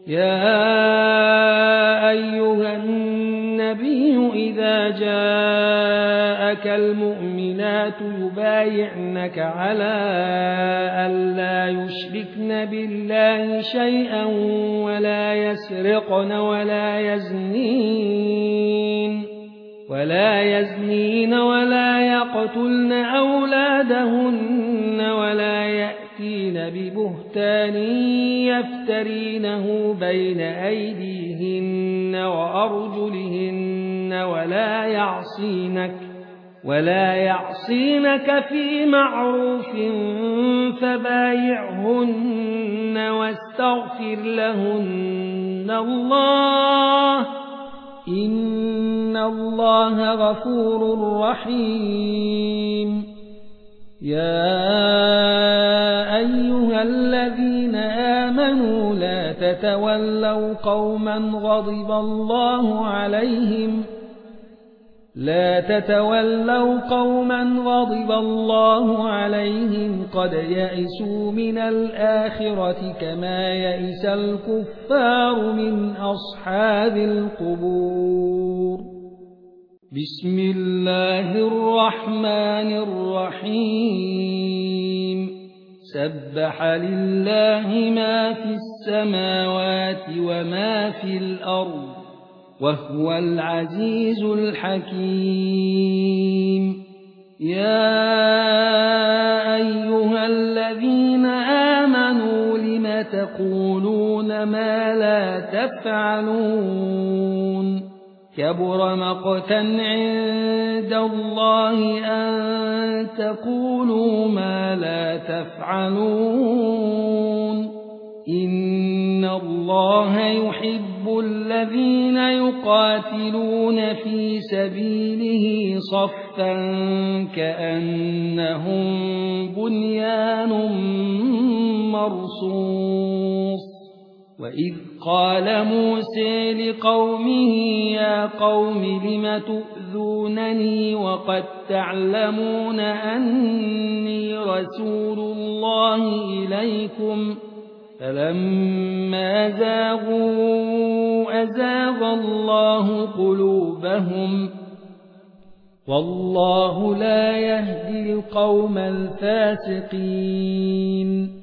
يا أيها النبي إذا جاءك المؤمنات يبايعنك على أن لا يشركن بالله شيئا ولا يسرقن ولا يزنين ولا يقتلن أولادهن ولا يأتين ببهتان يفترينه بين أيديهن وأرجلهن ولا يعصينك في معروف فبايعهن واستغفر لهن الله إن الله غفور رحيم. يا أيها الذين آمنوا لا تتولوا قوما غضب الله عليهم قد يئسوا من الآخرة كما يئس الكفار من أصحاب القبور. بسم الله الرحمن الرحيم. سبح لله ما في السماوات وما في الأرض وهو العزيز الحكيم. يا أيها الذين آمنوا لم تقولون ما لا تفعلون كبر مقتا عند الله أن تقولوا ما لا تفعلون إن الله يحب الذين يقاتلون في سبيله صفا كأنهم بنيان مرصوص. وإذ قال موسى لقومه يا قوم لم تؤذونني وقد تعلمون أني رسول الله إليكم فلما زاغوا أزاغ الله قلوبهم والله لا يهدي القوم الفاسقين.